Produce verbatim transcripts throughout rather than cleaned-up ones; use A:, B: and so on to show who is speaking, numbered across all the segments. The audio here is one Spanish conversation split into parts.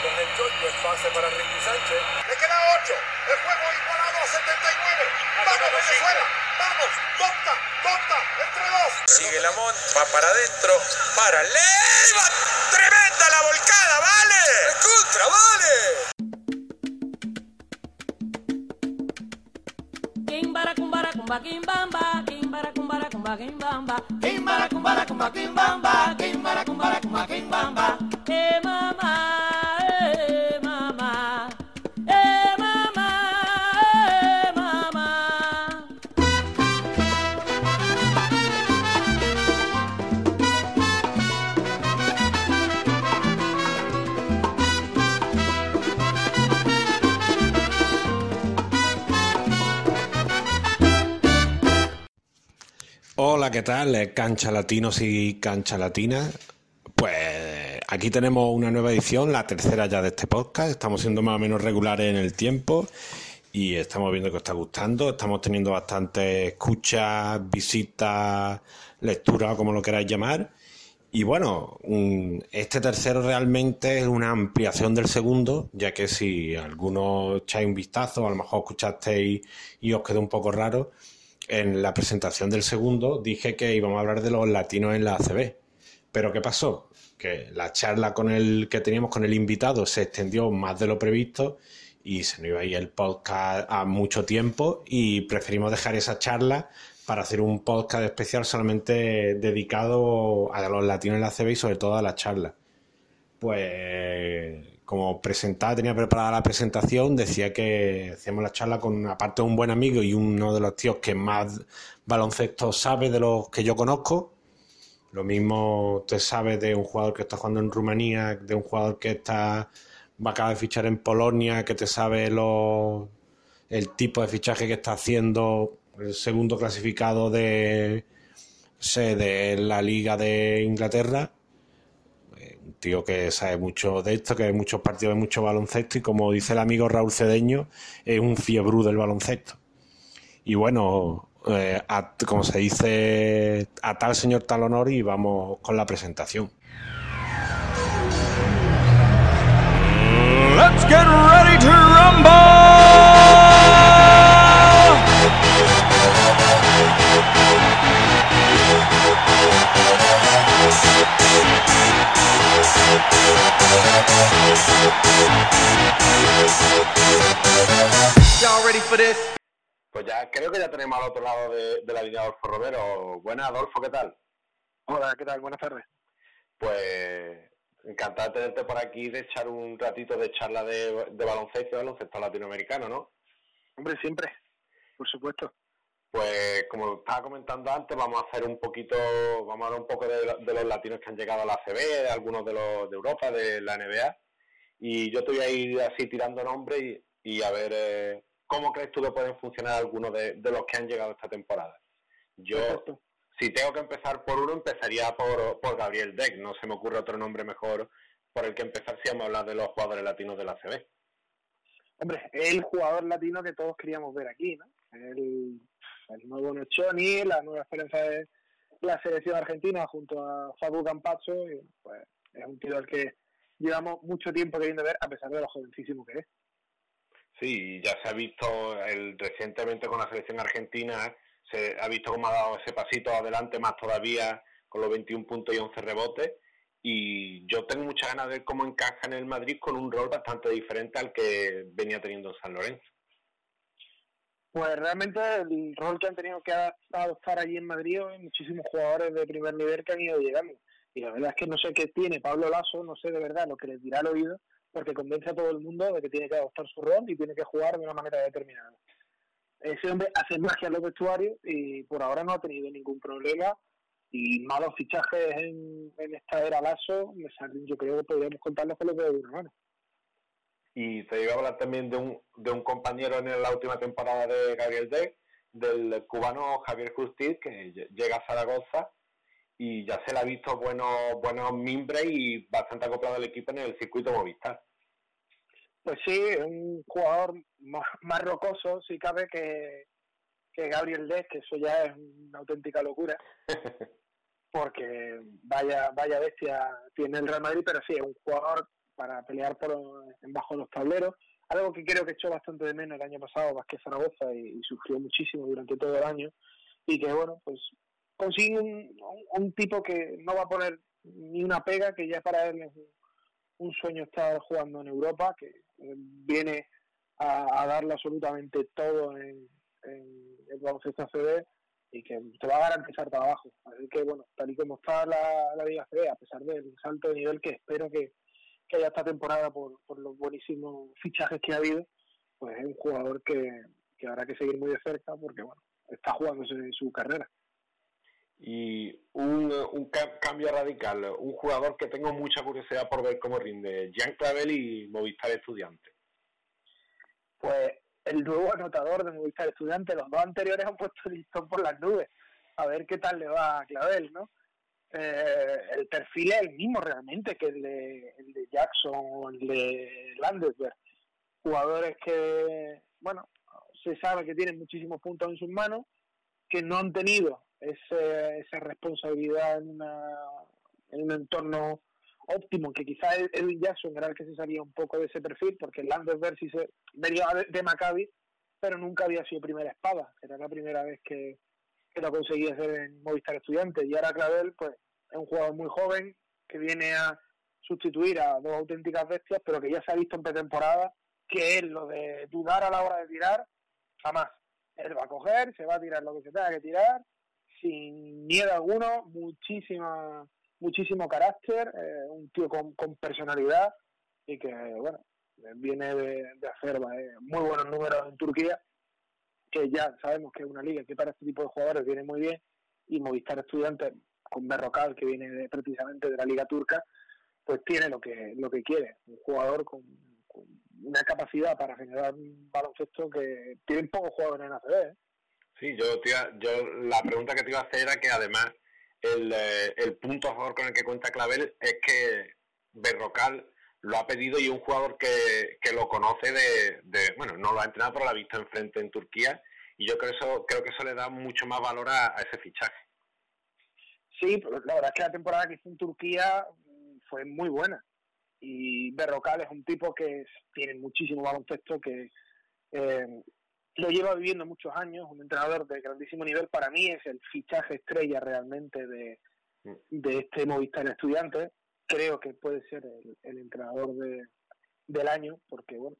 A: con el George, el pase para Ricky Sánchez.
B: Le queda ocho. El juego igualado a setenta y nueve. ¡Vamos, Venezuela! ¡Vamos! ¡Tonta! ¡Tonta! ¡Entre dos!
C: Sigue Lamont, va para adentro, para Leiva. ¡Tremenda la volcada, vale! ¡Contra, vale!
D: Kimbara kumbara kumba kimbamba, kimbara kumbara kumba kimbamba, kimbara kumbara kumba kimbamba, kimbara kumbara kumba kimbamba. Eh mamá, eh mamá, eh mamá, eh mamá.
E: Hola, ¿qué tal? Cancha Latinos y Cancha Latina. Pues aquí tenemos una nueva edición, la tercera ya de este podcast. Estamos siendo más o menos regulares en el tiempo y estamos viendo que os está gustando. Estamos teniendo bastantes escuchas, visitas, lecturas, como lo queráis llamar. Y bueno, este tercero realmente es una ampliación del segundo, ya que si algunos echáis un vistazo, a lo mejor escuchasteis y os quedó un poco raro. En la presentación del segundo dije que íbamos a hablar de los latinos en la A C B. Pero ¿qué pasó? Que la charla con el que teníamos con el invitado se extendió más de lo previsto y se nos iba a ir el podcast a mucho tiempo y preferimos dejar esa charla para hacer un podcast especial solamente dedicado a los latinos en la A C B y sobre todo a la charla. Pues como presentaba, tenía preparada la presentación, decía que hacíamos la charla con, aparte de un buen amigo y uno de los tíos que más baloncesto sabe de los que yo conozco. Lo mismo te sabe de un jugador que está jugando en Rumanía, de un jugador que está va a acabar de fichar en Polonia, que te sabe los, el tipo de fichaje que está haciendo el segundo clasificado de, sé, de la Liga de Inglaterra. Un tío que sabe mucho de esto, que hay muchos partidos de mucho baloncesto y como dice el amigo Raúl Cedeño, es un fiebrú del baloncesto. Y bueno, eh, a, como se dice, a tal señor tal honor y vamos con la presentación.
F: Let's get ready to rumble!
C: Y'all ready for this? Pues ya creo que ya tenemos al otro lado de, de la línea Adolfo Romero. Buenas, Adolfo, ¿qué tal?
G: Hola, ¿qué tal? Buenas tardes.
C: Pues encantado de tenerte por aquí, de echar un ratito de charla de, de baloncesto, de baloncesto latinoamericano, ¿no?
G: Hombre, siempre, por supuesto.
C: Pues como estaba comentando antes, vamos a hacer un poquito, vamos a hablar un poco de, de los latinos que han llegado a la A C B, de algunos de los de Europa, de la N B A, y yo te voy a ir así tirando nombres y, y a ver eh, cómo crees tú que pueden funcionar algunos de, de los que han llegado esta temporada. Yo, Perfecto. Si tengo que empezar por uno, empezaría por, por Gabriel Deck. No se me ocurre otro nombre mejor por el que empezar si vamos a hablar de los jugadores latinos de la A C B.
G: Hombre, es el jugador latino que todos queríamos ver aquí, ¿no? El, el nuevo Nochoni, la nueva esperanza de la selección argentina junto a Facu Campazzo, y pues es un tío al que llevamos mucho tiempo queriendo ver, a pesar de lo jovencísimo que es.
C: Sí, ya se ha visto el, recientemente con la selección argentina, se ha visto cómo ha dado ese pasito adelante más todavía con los veintiún puntos y once rebotes, y yo tengo muchas ganas de ver cómo encaja en el Madrid con un rol bastante diferente al que venía teniendo en San Lorenzo.
G: Pues realmente el rol que han tenido que adoptar allí en Madrid hay muchísimos jugadores de primer nivel que han ido llegando, y la verdad es que no sé qué tiene Pablo Lasso, no sé de verdad lo que les dirá al oído, porque convence a todo el mundo de que tiene que adoptar su rol y tiene que jugar de una manera determinada. Ese hombre hace magia en los vestuarios y por ahora no ha tenido ningún problema, y malos fichajes en, en esta era Lasso, yo creo que podríamos contarlos con los dedos de una mano.
C: Y te iba a hablar también de un, de un compañero en la última temporada de Gabriel Deck, del cubano Javier Justiz, que llega a Zaragoza y ya se le ha visto buenos, buenos mimbres y bastante acoplado al equipo en el circuito Movistar.
G: Pues sí, es un jugador más, más rocoso, si cabe, que, que Gabriel Deck, que eso ya es una auténtica locura, porque vaya vaya bestia tiene el Real Madrid, pero sí, es un jugador para pelear por en bajo los tableros, algo que creo que echó bastante de menos el año pasado Vázquez Zaragoza y, y sufrió muchísimo durante todo el año, y que bueno, pues consigue un, un, un tipo que no va a poner ni una pega, que ya para él es un, un sueño estar jugando en Europa, que eh, viene a, a darle absolutamente todo en, en el baloncesto A C B y que te va a garantizar trabajo. Así que bueno, tal y como está la, la Liga A C B, a pesar del salto de nivel que espero que, que haya esta temporada por, por los buenísimos fichajes que ha habido, pues es un jugador que, que habrá que seguir muy de cerca porque bueno, está jugándose su carrera.
C: Y un, un ca- cambio radical, un jugador que tengo mucha curiosidad por ver cómo rinde, Jean Clavel y Movistar Estudiantes.
G: Pues el nuevo anotador de Movistar Estudiantes, los dos anteriores han puesto el listón por las nubes, a ver qué tal le va a Clavel, ¿no? Eh, el perfil es el mismo realmente que el de, el de Jackson o el de Landesberg, jugadores que, bueno, se sabe que tienen muchísimos puntos en sus manos, que no han tenido ese, esa responsabilidad en, una, en un entorno óptimo, que quizás Edwin Jackson era el que se salía un poco de ese perfil, porque el Landesberg sí se venía de, de Maccabi, pero nunca había sido primera espada, era la primera vez que, que lo conseguía hacer en Movistar Estudiantes, y ahora Clavel pues es un jugador muy joven que viene a sustituir a dos auténticas bestias, pero que ya se ha visto en pretemporada que es lo de dudar a la hora de tirar, jamás. Él va a coger, se va a tirar lo que se tenga que tirar, sin miedo alguno, muchísima, muchísimo carácter, eh, un tío con, con personalidad y que, bueno, viene de, de hacer eh, muy buenos números en Turquía, que ya sabemos que es una liga que para este tipo de jugadores viene muy bien, y Movistar Estudiantes, con Berrocal, que viene de, precisamente de la liga turca, pues tiene lo que lo que quiere, un jugador con, con una capacidad para generar un baloncesto que tienen pocos jugadores en A C B, ¿eh?
C: Sí, yo, te iba- yo la pregunta que te iba a hacer era que además el, eh, el punto a favor con el que cuenta Clavel es que Berrocal lo ha pedido y es un jugador que, que lo conoce de, de, bueno, no lo ha entrenado, pero lo ha visto enfrente en Turquía, y yo creo eso creo que eso le da mucho más valor a, a ese fichaje.
G: Sí, pero la verdad es que la temporada que hizo en Turquía fue muy buena, y Berrocal es un tipo que tiene muchísimo baloncesto, que eh, lo lleva viviendo muchos años, un entrenador de grandísimo nivel. Para mí es el fichaje estrella realmente de, de este Movistar Estudiantes. Creo que puede ser el, el entrenador de, del año, porque bueno,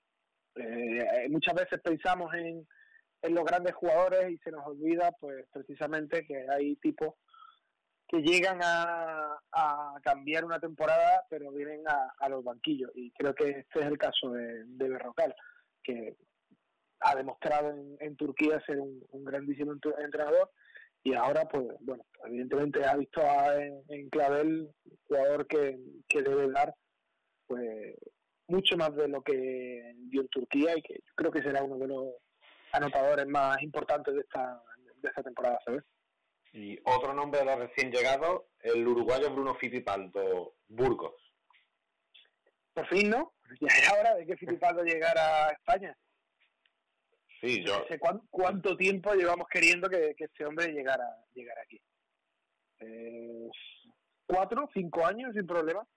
G: eh, muchas veces pensamos en, en los grandes jugadores y se nos olvida pues precisamente que hay tipos que llegan a, a cambiar una temporada pero vienen a, a los banquillos, y creo que este es el caso de, de Berrocal, que ha demostrado en, en Turquía ser un, un grandísimo entrenador, y ahora pues bueno, evidentemente ha visto a, en, en Clavel un jugador que, que debe dar pues mucho más de lo que dio en Turquía, y que yo creo que será uno de los anotadores más importantes de esta de esta temporada, ¿sabes?
C: Y otro nombre de los recién llegados, el uruguayo Bruno Fittipaldo, Burgos.
G: Por fin, ¿no? Ya era hora de que Fittipaldo llegara a España.
C: Sí, yo...
G: No sé cuánto, cuánto tiempo llevamos queriendo que, que este hombre llegara, llegara aquí. Eh, cuatro, cinco años sin problema.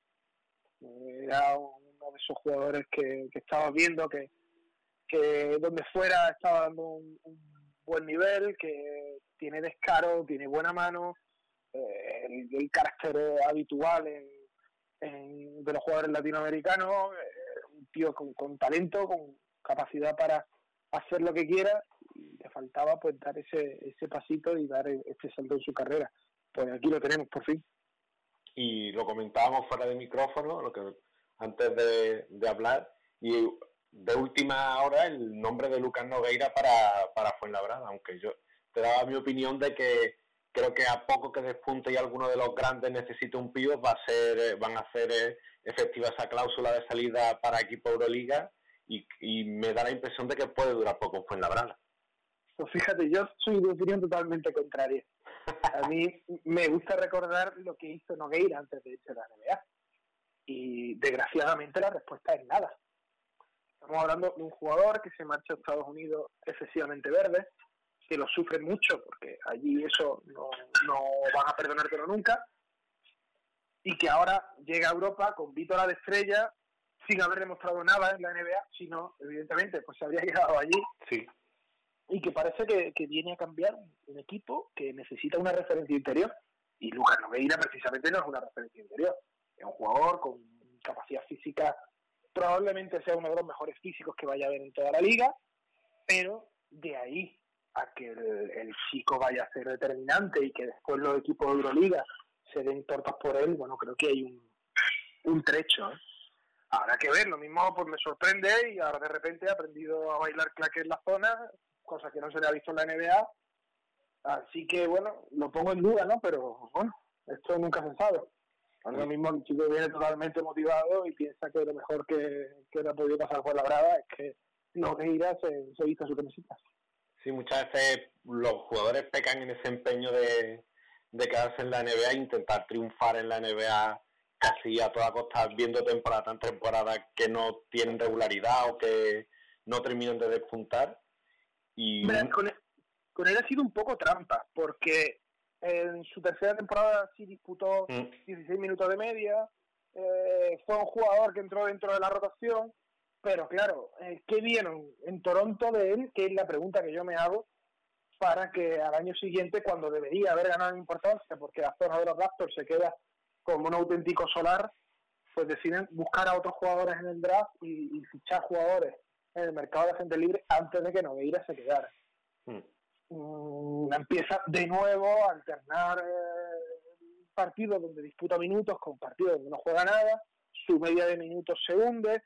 G: Era uno de esos jugadores que, que estabas viendo que, que donde fuera estaba dando un, un buen nivel, que tiene descaro, tiene buena mano, eh, el, el carácter habitual en, en, de los jugadores latinoamericanos, eh, un tío con, con talento, con capacidad para hacer lo que quiera, y le faltaba pues dar ese ese pasito y dar este salto en su carrera. Pues aquí lo tenemos por fin.
C: Y lo comentábamos fuera de micrófono, lo que antes de, de hablar, y de última hora el nombre de Lucas Nogueira para, para Fuenlabrada, aunque yo te daba mi opinión de que creo que a poco que despunte y alguno de los grandes necesite un pívot, va a ser, van a hacer efectiva esa cláusula de salida para equipo Euroliga, y, y me da la impresión de que puede durar poco en Fuenlabrada.
G: Pues fíjate, yo soy de opinión totalmente contraria. A mí me gusta recordar lo que hizo Nogueira antes de irse a la N B A, y desgraciadamente la respuesta es nada. Estamos hablando de un jugador que se marcha a Estados Unidos excesivamente verde, que lo sufre mucho porque allí eso no, no van a perdonártelo nunca, y que ahora llega a Europa con Vítora de estrella, sin haber demostrado nada en la N B A, sino, evidentemente, pues se habría quedado allí.
C: Sí.
G: Y que parece que, que viene a cambiar un equipo que necesita una referencia interior. Y Lucas Nogueira precisamente no es una referencia interior. Es un jugador con capacidad física, probablemente sea uno de los mejores físicos que vaya a haber en toda la liga, pero de ahí a que el, el chico vaya a ser determinante y que después los equipos de Euroliga se den tortas por él, bueno, creo que hay un, un trecho, ¿eh? Habrá que ver, lo mismo pues me sorprende y ahora de repente he aprendido a bailar claque en la zona, cosa que no se le ha visto en la N B A, así que bueno, lo pongo en duda, ¿no? Pero bueno, esto nunca se sabe. Ahora mismo el chico viene totalmente motivado y piensa que lo mejor que, que le ha podido pasar por la brava es que Nogueira se, se hizo su camiseta.
C: Sí, muchas veces los jugadores pecan en ese empeño de, de quedarse en la N B A e intentar triunfar en la N B A casi a toda costa, viendo temporada tras temporada que no tienen regularidad o que no terminan de despuntar. Y
G: Hombre, con, él, con él ha sido un poco trampa, porque en su tercera temporada sí disputó mm. dieciséis minutos de media, eh, fue un jugador que entró dentro de la rotación, pero claro, eh, ¿qué vieron en Toronto de él? Que es la pregunta que yo me hago, para que al año siguiente, cuando debería haber ganado importancia, porque la zona de los Raptors se queda como un auténtico solar, pues deciden buscar a otros jugadores en el draft y, y fichar jugadores en el mercado de gente libre antes de que Nogueira se quedara. Mm. Mm, empieza de nuevo a alternar eh, partidos donde disputa minutos con partidos donde no juega nada, su media de minutos se hunde.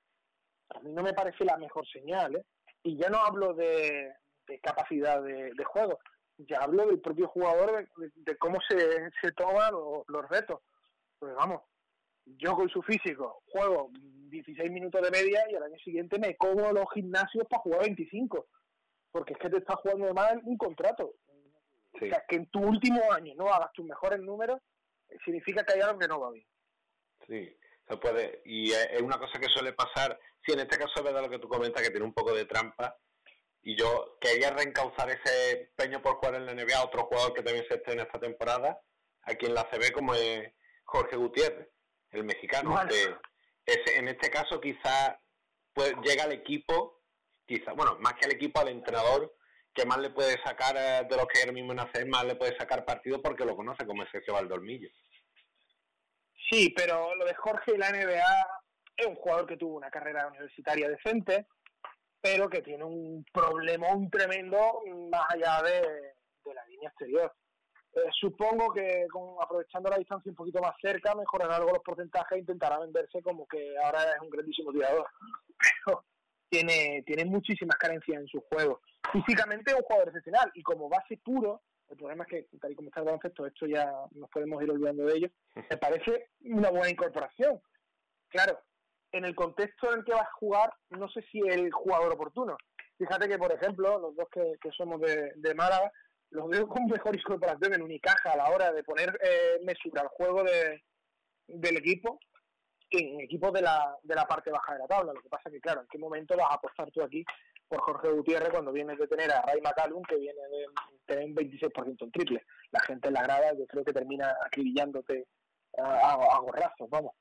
G: A mí no me parece la mejor señal, ¿eh? Y ya no hablo de, de capacidad de, de juego, ya hablo del propio jugador, de, de, de cómo se, se toman los, los retos. Pues vamos, yo con su físico juego dieciséis minutos de media y al año siguiente me como los gimnasios para jugar veinticinco, porque es que te estás jugando de mal un contrato. Sí. O sea, que en tu último año no hagas tus mejores números, significa que hay algo que no va bien.
C: Sí, se puede, y es una cosa que suele pasar. Sí, en este caso es verdad lo que tú comentas, que tiene un poco de trampa, y yo quería reencauzar ese empeño por jugar en la N B A a otro jugador que también se esté en esta temporada, aquí en la A C B, como es Jorge Gutiérrez, el mexicano. Bueno. Que es, en este caso quizás pues, llega al equipo, quizás, bueno, más que al equipo, al entrenador, que más le puede sacar de los que hay ahora mismo en A C B, más le puede sacar partido porque lo conoce, como es Sergio Valdolmillo.
G: Sí, pero lo de Jorge y la N B A es un jugador que tuvo una carrera universitaria decente, pero que tiene un problemón tremendo más allá de, de la línea exterior. Eh, supongo que con, aprovechando la distancia un poquito más cerca, mejorará algo los porcentajes e intentará venderse como que ahora es un grandísimo tirador. Pero tiene, tiene muchísimas carencias en su juego. Físicamente es un jugador excepcional y como base puro, el problema es que, tal y como está el baloncesto, esto ya nos podemos ir olvidando de ello, me parece una buena incorporación. Claro, en el contexto en el que vas a jugar, no sé si es el jugador oportuno. Fíjate que, por ejemplo, los dos que, que somos de, de Málaga, los veo con mejor incorporación en Unicaja a la hora de poner eh, mesura al juego de, del equipo que en equipos de la, de la parte baja de la tabla. Lo que pasa es que, claro, ¿en qué momento vas a apostar tú aquí por Jorge Gutiérrez cuando vienes de tener a Ray McCallum, que viene de tener un veintiséis por ciento en triple? La gente en la grada yo creo que termina acribillándote a, a, a gorrazos, vamos.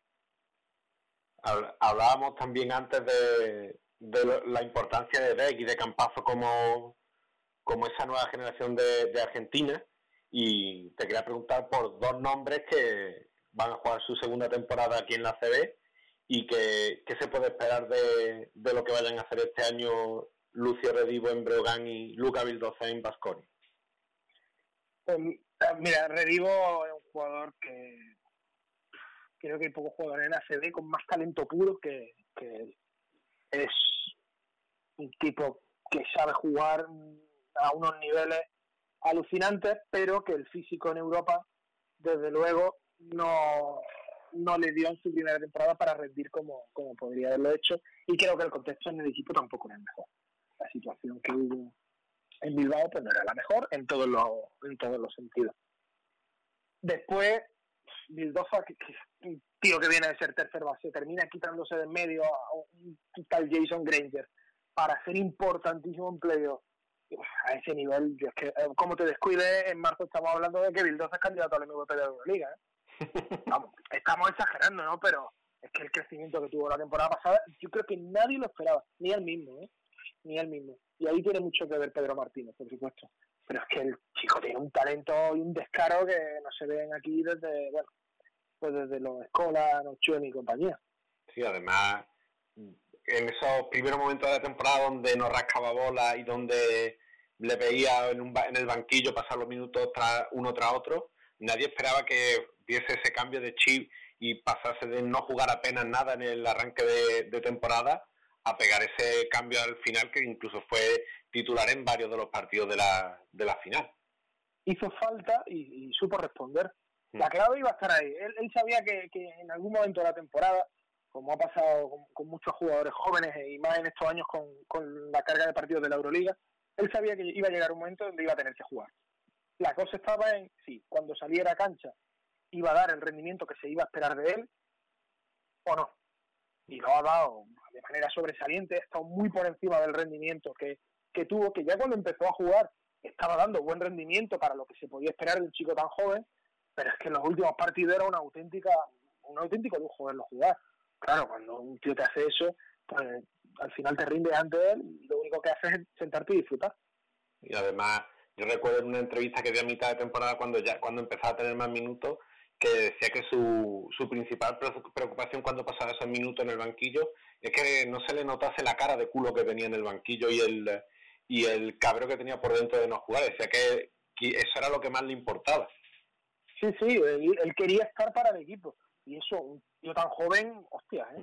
C: Hablábamos también antes de, de la importancia de Deck y de Campazzo como, como esa nueva generación de, de Argentina, y te quería preguntar por dos nombres que van a jugar su segunda temporada aquí en la A C B y que, que se puede esperar de, de lo que vayan a hacer este año Lucio Redivo en Breogán y Luca Vildoza en Baskonia.
G: Pues, mira, Redivo es un jugador que creo que hay pocos jugadores en A C B con más talento puro que, que él. Es un tipo que sabe jugar a unos niveles alucinantes, pero que el físico en Europa, desde luego, no, no le dio en su primera temporada para rendir como, como podría haberlo hecho, y creo que el contexto en el equipo tampoco era el mejor. La situación que hubo en Bilbao pues no era la mejor en todos los, en todos los sentidos. Después, Vildoza, que, que un tío que viene de ser tercer base, termina quitándose de en medio a un tal Jason Granger para ser importantísimo en playoff. A ese nivel, yo es que, como te descuides, en marzo estamos hablando de que Vildoza es candidato al M V P de la Euroliga, ¿eh? Vamos, estamos exagerando, ¿no? Pero es que el crecimiento que tuvo la temporada pasada, yo creo que nadie lo esperaba, ni él mismo, ¿eh? Ni él mismo. Y ahí tiene mucho que ver Pedro Martínez, por supuesto. Pero es que el chico tiene un talento y un descaro que no se ven aquí desde, bueno, pues desde los Escola, Nochuen y compañía.
C: Sí, además, en esos primeros momentos de la temporada donde no rascaba bola y donde le veía en, un, en el banquillo pasar los minutos tras, uno tras otro, nadie esperaba que diese ese cambio de chip y pasase de no jugar apenas nada en el arranque de, de temporada a pegar ese cambio al final, que incluso fue titular en varios de los partidos de la, de la final.
G: Hizo falta y, y supo responder. La clave iba a estar ahí. Él, él sabía que, que en algún momento de la temporada, como ha pasado con, con muchos jugadores jóvenes y más en estos años con, con la carga de partidos de la Euroliga, él sabía que iba a llegar un momento donde iba a tener que jugar. La cosa estaba en, sí, cuando saliera a cancha iba a dar el rendimiento que se iba a esperar de él o no. Y lo ha dado de manera sobresaliente, ha estado muy por encima del rendimiento que, que tuvo, que ya cuando empezó a jugar estaba dando buen rendimiento para lo que se podía esperar de un chico tan joven, pero es que en los últimos partidos era una auténtica, un auténtico lujo verlo jugar. Claro, cuando un tío te hace eso, pues al final te rinde ante él y lo único que haces es sentarte y disfrutar.
C: Y además, yo recuerdo en una entrevista que dio a mitad de temporada cuando ya cuando empezaba a tener más minutos, que decía que su, su principal preocupación cuando pasaba esos minutos en el banquillo es que no se le notase la cara de culo que tenía en el banquillo y el y el cabreo que tenía por dentro de no jugar. Decía que, que eso era lo que más le importaba.
G: Sí, sí, él, él quería estar para el equipo. Y eso, un tío tan joven, hostia, ¿eh?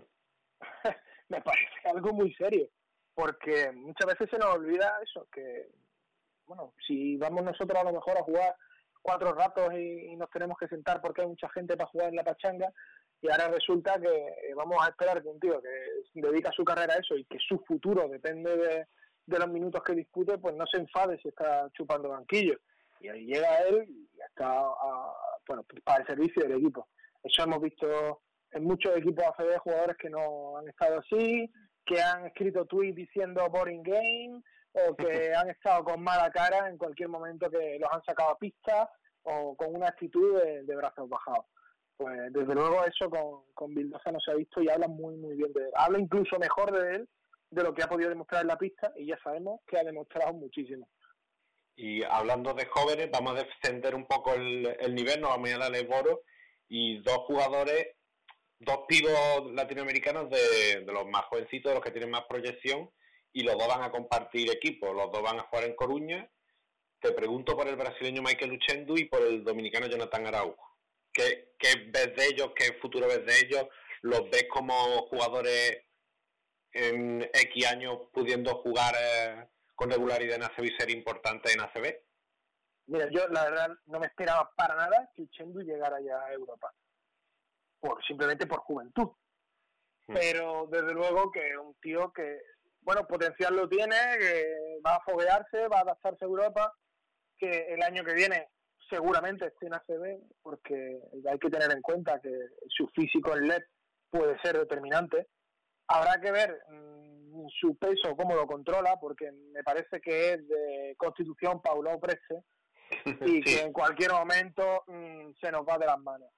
G: Me parece algo muy serio. Porque muchas veces se nos olvida eso, que, bueno, si vamos nosotros a lo mejor a jugar cuatro ratos y, y nos tenemos que sentar porque hay mucha gente para jugar en la pachanga, y ahora resulta que vamos a esperar que un tío que dedica su carrera a eso y que su futuro depende de, de los minutos que dispute, pues no se enfade si está chupando banquillo. Y ahí llega él y está a, bueno, para el servicio del equipo. Eso hemos visto en muchos equipos A C B, jugadores que no han estado así, que han escrito tweets diciendo boring game, o que han estado con mala cara en cualquier momento que los han sacado a pista, o con una actitud de, de brazos bajados. Pues desde luego eso con, con Vildosa no se ha visto y habla muy muy bien de él. Habla incluso mejor de él de lo que ha podido demostrar en la pista, y ya sabemos que ha demostrado muchísimo.
C: Y hablando de jóvenes, vamos a descender un poco el, el nivel, nos vamos a darle Boro y dos jugadores, dos pibos latinoamericanos de, de los más jovencitos, de los que tienen más proyección, y los dos van a compartir equipo, los dos van a jugar en Coruña. Te pregunto por el brasileño Michael Luchendu y por el dominicano Jonathan Araujo. ¿Qué, qué ves de ellos? ¿Qué futuro ves de ellos? ¿Los ves como jugadores en X años pudiendo jugar eh, con regularidad en A C B y ser importantes en A C B?
G: Mira, yo la verdad no me esperaba para nada que Luchendu llegara ya a Europa, por simplemente por juventud. Hmm. Pero desde luego que es un tío que, bueno, potencial lo tiene, que va a foguearse, va a adaptarse a Europa, que el año que viene seguramente esté en A C B, porque hay que tener en cuenta que su físico en L E D puede ser determinante. Habrá que ver mmm, su peso, cómo lo controla, porque me parece que es de constitución Paulo Preste y sí, que en cualquier momento mmm, se nos va de las manos.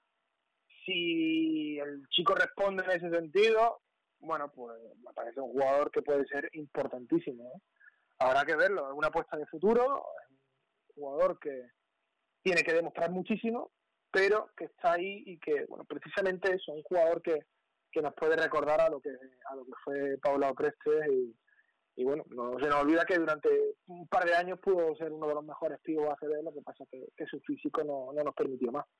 G: Si el chico responde en ese sentido, bueno, pues me parece un jugador que puede ser importantísimo, ¿eh? Habrá que verlo, es una apuesta de futuro, es un jugador que tiene que demostrar muchísimo, pero que está ahí y que, bueno, precisamente eso, un jugador que, que nos puede recordar a lo que a lo que fue Paulo Preste y, y bueno, no se nos olvida que durante un par de años pudo ser uno de los mejores pibos A C B, lo que pasa que, que su físico no, no nos permitió más.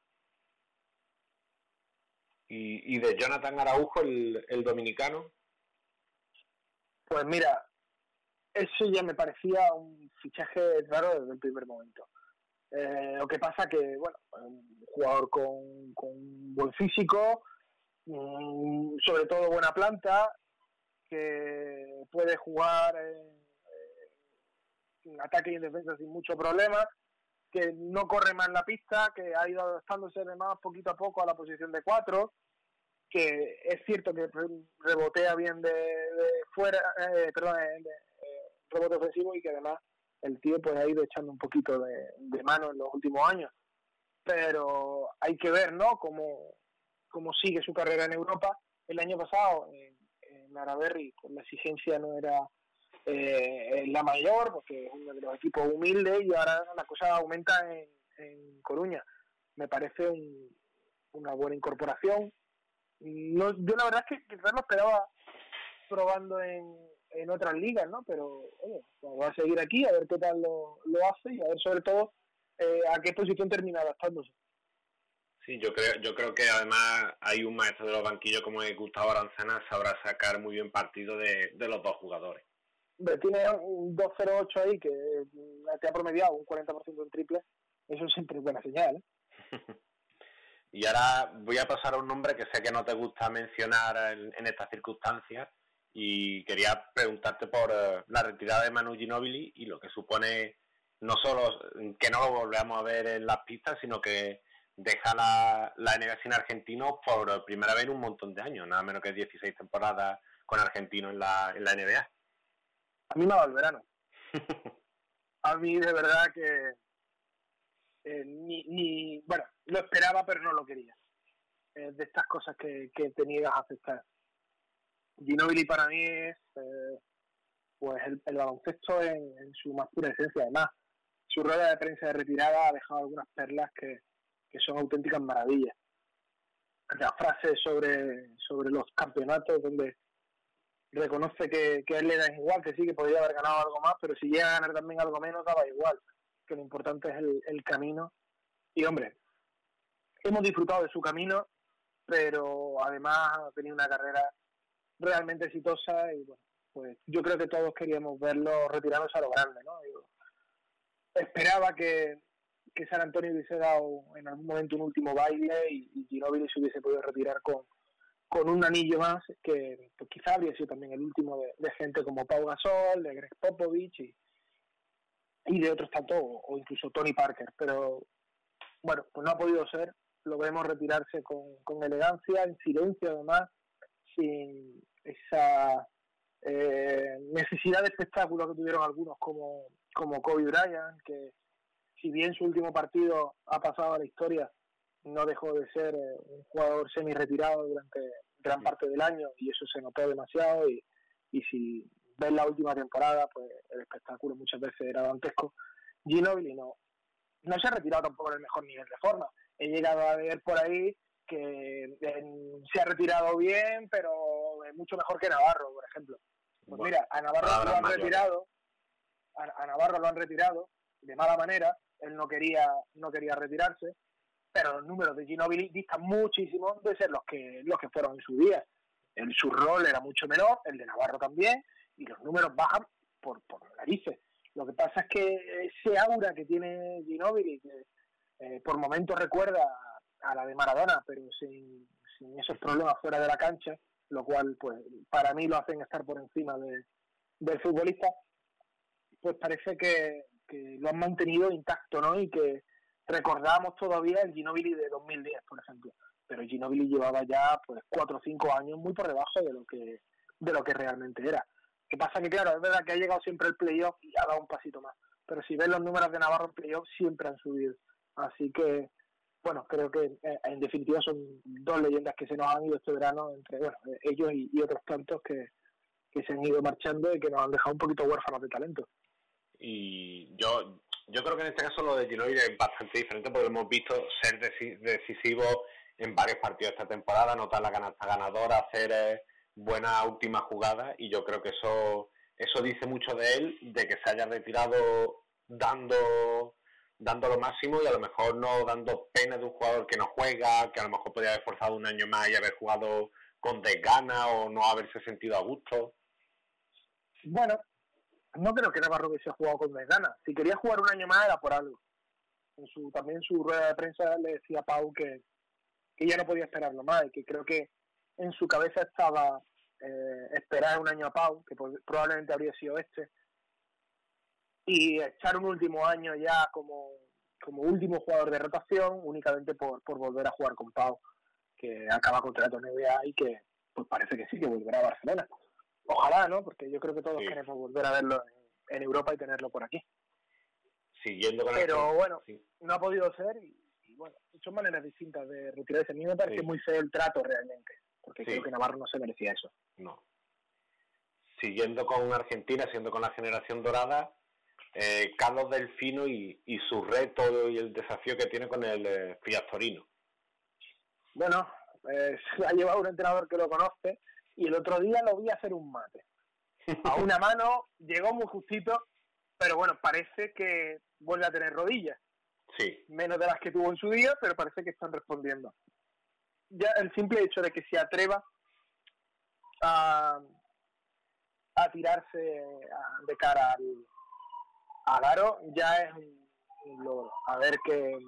C: Y, y de Jonathan Araujo, el, el dominicano.
G: Pues mira, eso ya me parecía un fichaje raro desde el primer momento. Eh, lo que pasa que, bueno, un jugador con, con buen físico, mmm, sobre todo buena planta, que puede jugar en, en ataque y en defensa sin mucho problema, que no corre más en la pista, que ha ido adaptándose además poquito a poco a la posición de cuatro, que es cierto que rebotea bien de, de fuera, eh, perdón, de, de eh, rebote ofensivo, y que además el tío pues ha ido echando un poquito de, de mano en los últimos años. pero hay que ver, ¿no?, cómo, cómo sigue su carrera en Europa. El año pasado en, en Araberri pues la exigencia no era eh, la mayor, porque es uno de los equipos humildes, y ahora la cosa aumenta en, en Coruña. Me parece un, una buena incorporación. No, yo la verdad es que quizás lo esperaba probando en, en otras ligas, ¿no? Pero oye, pues va a seguir aquí a ver qué tal lo, lo hace y a ver sobre todo eh, a qué posición termina adaptándose.
C: Sí, yo creo, yo creo que además hay un maestro de los banquillos como es Gustavo Arancena, sabrá sacar muy bien partido de, de los dos jugadores.
G: Tiene un dos cero ocho ahí que te ha promediado un cuarenta por ciento en triple, eso siempre es buena señal, ¿eh?
C: Y ahora voy a pasar a un nombre que sé que no te gusta mencionar en, en estas circunstancias, y quería preguntarte por uh, la retirada de Manu Ginóbili y lo que supone no solo que no lo volvamos a ver en las pistas, sino que deja la, la N B A sin argentinos por primera vez en un montón de años, nada menos que dieciséis temporadas con argentinos en la, en la N B A.
G: A mí me ha dado el verano. A mí de verdad que eh, ni, ni, bueno, lo esperaba pero no lo quería. Eh, de estas cosas que, que te niegas a aceptar. Ginóbili para mí es eh, pues el, el baloncesto en, en su más pura esencia. Además, su rueda de prensa de retirada ha dejado algunas perlas que, que son auténticas maravillas. La frase sobre, sobre los campeonatos, donde reconoce que, que a él le da igual, que sí, que podría haber ganado algo más, pero si llega a ganar también algo menos, daba igual, que lo importante es el, el camino. Y hombre, hemos disfrutado de su camino, pero además ha tenido una carrera realmente exitosa y bueno, pues yo creo que todos queríamos verlo retirándose a lo grande, ¿no? Digo, esperaba que, que San Antonio hubiese dado en algún momento un último baile y, y Ginóbili se hubiese podido retirar con, con un anillo más, que pues quizá habría sido también el último de, de gente como Pau Gasol, de Greg Popovich y, y de otros tantos, o, o incluso Tony Parker, pero bueno, pues no ha podido ser. Lo vemos retirarse con, con elegancia, en silencio además, sin esa eh, necesidad de espectáculo que tuvieron algunos como, como Kobe Bryant, que si bien su último partido ha pasado a la historia, no dejó de ser eh, un jugador semi-retirado durante gran parte del año y eso se notó demasiado y, y si ves la última temporada, pues el espectáculo muchas veces era dantesco. Ginóbili no, no se ha retirado tampoco en el mejor nivel de forma. He llegado a ver por ahí que en, se ha retirado bien, pero es mucho mejor que Navarro, por ejemplo. Pues mira, a Navarro lo han retirado, a, a Navarro lo han retirado de mala manera, él no quería, no quería retirarse, pero los números de Ginóbili distan muchísimo de ser los que, los que fueron en su día. El, su rol era mucho menor, el de Navarro también, y los números bajan por, por narices. Lo que pasa es que ese aura que tiene Ginóbili, que eh, por momentos recuerda a la de Maradona, pero sin, sin esos problemas fuera de la cancha, lo cual pues para mí lo hacen estar por encima de, del futbolista, pues parece que, que lo han mantenido intacto, ¿no? Y que recordamos todavía el Ginóbili de dos mil diez, por ejemplo, pero Ginóbili llevaba ya pues cuatro o cinco años muy por debajo de lo que de lo que realmente era. ¿Qué pasa? Que claro, es verdad que ha llegado siempre el playoff y ha dado un pasito más, pero si ves los números de Navarro en playoff siempre han subido, así que bueno, creo que eh, en definitiva son dos leyendas que se nos han ido este verano, entre bueno ellos y, y otros tantos que, que se han ido marchando y que nos han dejado un poquito huérfanos de talento.
C: Y yo yo creo que en este caso lo de Ginóbili es bastante diferente porque hemos visto ser decisivo en varios partidos esta temporada, anotar la canasta ganadora, hacer eh, buena última jugada, y yo creo que eso eso dice mucho de él, de que se haya retirado dando dando lo máximo y a lo mejor no dando pena de un jugador que no juega, que a lo mejor podría haber forzado un año más y haber jugado con desgana o no haberse sentido a gusto.
G: Bueno, no creo que Navarro hubiese jugado con desgana. Si quería jugar un año más era por algo. En su, también en su rueda de prensa le decía a Pau que, que ya no podía esperarlo más y que creo que en su cabeza estaba eh, esperar un año a Pau, que probablemente habría sido este, y echar un último año ya como, como último jugador de rotación únicamente por, por volver a jugar con Pau, que acaba contrato en N B A y que pues parece que sí, que volverá a Barcelona. Ojalá, ¿no? Porque yo creo que todos sí queremos volver a verlo en, en Europa y tenerlo por aquí.
C: Siguiendo con
G: Pero
C: el...
G: bueno,
C: sí.
G: no ha podido ser y, y bueno, son maneras distintas de retirarse. A mí me parece
C: Sí.
G: muy feo el trato realmente, porque
C: Sí.
G: creo que Navarro no se merecía eso.
C: No. Siguiendo con Argentina, siguiendo con la generación dorada, eh, Carlos Delfino y, y su reto y el desafío que tiene con el eh, Fiat Torino.
G: Bueno, eh, se ha llevado un entrenador que lo conoce y el otro día lo vi hacer un mate. A una mano llegó muy justito, pero bueno, parece que vuelve a tener rodillas.
C: Sí,
G: Menos de las que tuvo en su día, pero parece que están respondiendo. Ya el simple hecho de que se atreva a, a tirarse a, de cara al, al aro ya es un, un logro. A ver qué,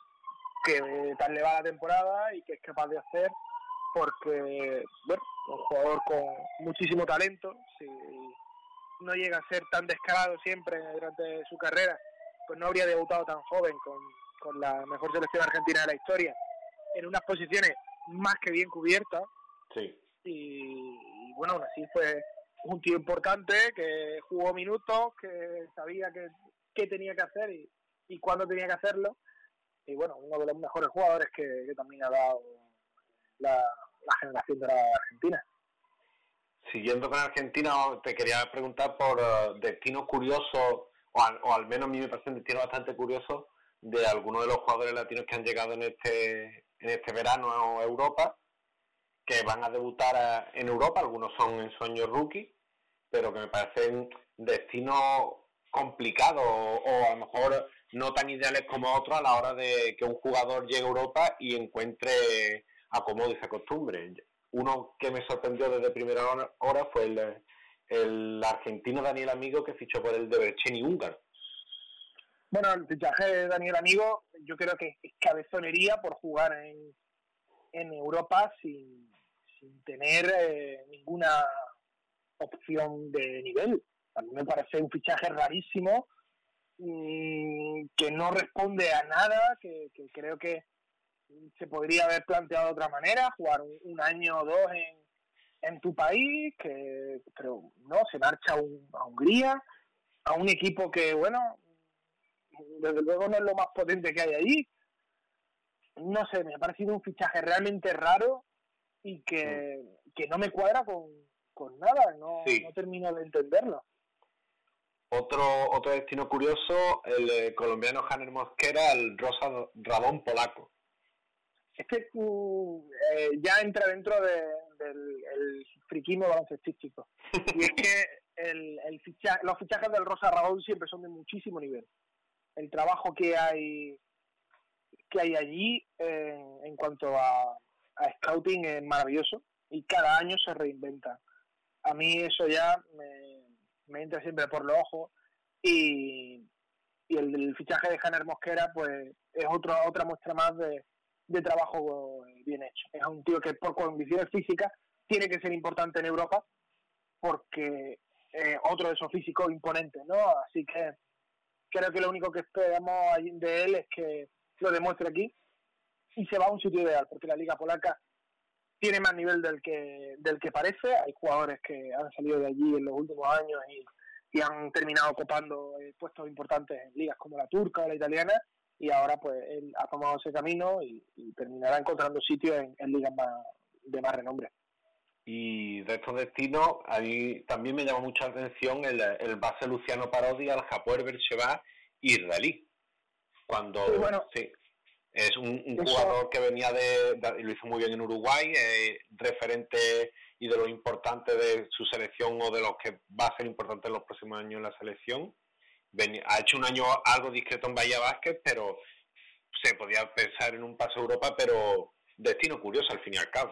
G: qué tal le va la temporada y qué es capaz de hacer, porque, bueno, un jugador con muchísimo talento, si no llega a ser tan descarado siempre durante su carrera, pues no habría debutado tan joven con, con la mejor selección argentina de la historia, en unas posiciones más que bien cubiertas,
C: sí.
G: y, y bueno, aún así fue un tío importante que jugó minutos, que sabía que, qué tenía que hacer y, y cuándo tenía que hacerlo, y bueno, uno de los mejores jugadores que, que también ha dado la, la generación de la Argentina.
C: Siguiendo con Argentina, te quería preguntar por uh, destinos curiosos, o al, o al menos a mí me parece un destino bastante curioso, de algunos de los jugadores latinos que han llegado en este en este verano a Europa, que van a debutar a, en Europa, algunos son en sueño rookie, pero que me parecen destinos complicados o, o a lo mejor no tan ideales como otros a la hora de que un jugador llegue a Europa y encuentre acomodo y se acostumbre. Uno que me sorprendió desde primera hora fue el, el argentino Daniel Amigo, que fichó por el Debreceni húngaro.
G: Bueno, el fichaje de Daniel Amigo yo creo que es cabezonería por jugar en, en Europa sin, sin tener eh, ninguna opción de nivel. A mí me parece un fichaje rarísimo, mmm, que no responde a nada, que, que creo que se podría haber planteado de otra manera, jugar un, un año o dos en, en tu país, que pero no, se marcha a, un, a Hungría, a un equipo que, bueno, desde luego no es lo más potente que hay allí. No sé, me ha parecido un fichaje realmente raro y que, que no me cuadra con, con nada, no,
C: Sí.
G: no termino de entenderlo.
C: Otro otro destino curioso, el eh, colombiano Janer Mosquera, el Rosa Radón polaco.
G: Es que uh, eh, ya entra dentro de, del el friquismo baloncestístico. Y es que el, el ficha, los fichajes del Rosa Radón siempre son de muchísimo nivel. El trabajo que hay que hay allí eh, en cuanto a, a scouting es maravilloso y cada año se reinventa. A mí eso ya me, me entra siempre por los ojos y, y el, el fichaje de Janer Mosquera pues es otro, otra muestra más de, de trabajo bien hecho. Es un tío que por condiciones físicas tiene que ser importante en Europa porque eh, otro de esos físicos imponentes, ¿no? Así que creo que lo único que esperamos de él es que lo demuestre aquí y se va a un sitio ideal, porque la liga polaca tiene más nivel del que del que parece. Hay jugadores que han salido de allí en los últimos años y, y han terminado ocupando eh, puestos importantes en ligas como la turca o la italiana, y ahora pues él ha tomado ese camino y, y terminará encontrando sitios en, en ligas más, de más renombre.
C: Y de estos destinos, a mí también me llama mucha atención el, el base Luciano Parodi al Hapoel Beersheva israelí. Cuando,
G: sí, bueno,
C: sí, es un, un
G: eso...
C: jugador que venía de, de, lo hizo muy bien en Uruguay, eh, referente y de lo importante de su selección o de los que va a ser importante en los próximos años en la selección. Venía, ha hecho un año algo discreto en Bahía Vázquez, pero se podía pensar en un paso a Europa, pero destino curioso al fin y al cabo.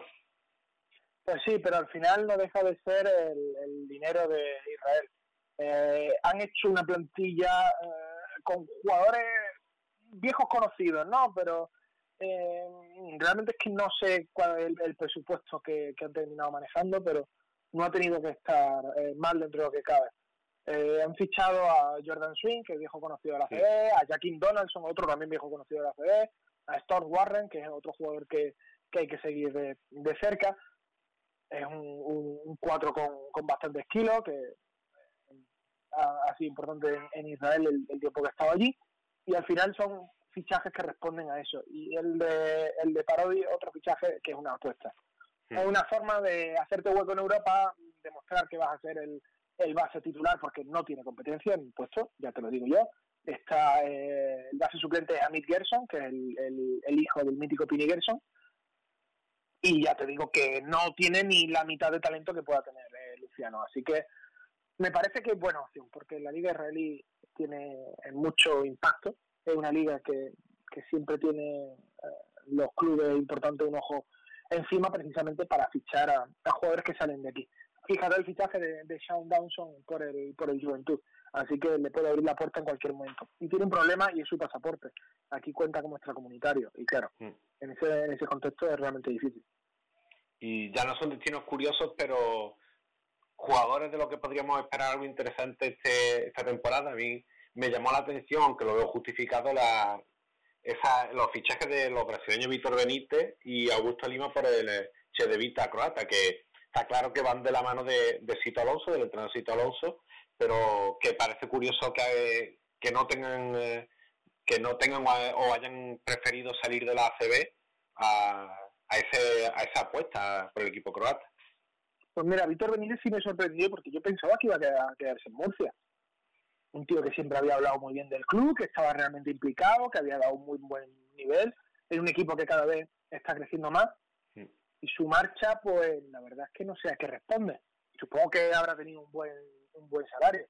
G: Pues sí, pero al final no deja de ser el, el dinero de Israel. Eh, han hecho una plantilla eh, con jugadores viejos conocidos, ¿no? Pero eh, realmente es que no sé cuál es el, el presupuesto que, que han terminado manejando, pero no ha tenido que estar eh, mal dentro de lo que cabe. Eh, han fichado a Jordan Swing, que es viejo conocido de la C B, a Jaquim Donaldson, otro también viejo conocido de la C B, a Storm Warren, que es otro jugador que, que hay que seguir de, de cerca. Es un, un, un cuatro con, con bastantes kilos, que ha, ha sido importante en, en Israel el, el tiempo que ha estado allí, y al final son fichajes que responden a eso. Y el de, el de Parodi, otro fichaje que es una apuesta. Sí. Es una forma de hacerte hueco en Europa, demostrar que vas a ser el, el base titular, porque no tiene competencia en el puesto, ya te lo digo yo. Está eh, el base suplente Amit Gerson, que es el, el, el hijo del mítico Pini Gerson. Y ya te digo que no tiene ni la mitad de talento que pueda tener eh, Luciano. Así que me parece que es buena opción, porque la liga israelí tiene mucho impacto. Es una liga que, que siempre tiene eh, los clubes importantes un ojo encima, precisamente para fichar a, a jugadores que salen de aquí. Fíjate el fichaje de, de Sean Dawson por el por el Juventud, así que le puede abrir la puerta en cualquier momento. Y tiene un problema y es su pasaporte. Aquí cuenta como extracomunitario y claro, mm. en ese en ese contexto es realmente difícil.
C: Y ya no son destinos curiosos, pero jugadores de lo que podríamos esperar algo interesante este, esta temporada. A mí me llamó la atención, aunque lo veo justificado, la esa, los fichajes de los brasileños Víctor Benítez y Augusto Lima por el Cedevita croata, que está claro que van de la mano de, de Sito Alonso, del entrenador Sito Alonso, pero que parece curioso que, que no tengan que no tengan o hayan preferido salir de la A C B a, a, ese, a esa apuesta por el equipo croata.
G: Pues mira, Víctor Benítez sí me sorprendió porque yo pensaba que iba a, quedar, a quedarse en Murcia. Un tío que siempre había hablado muy bien del club, que estaba realmente implicado, que había dado un muy buen nivel. Es un equipo que cada vez está creciendo más. Sí. Y su marcha, pues la verdad es que no sé a qué responde. Supongo que habrá tenido un buen un buen salario.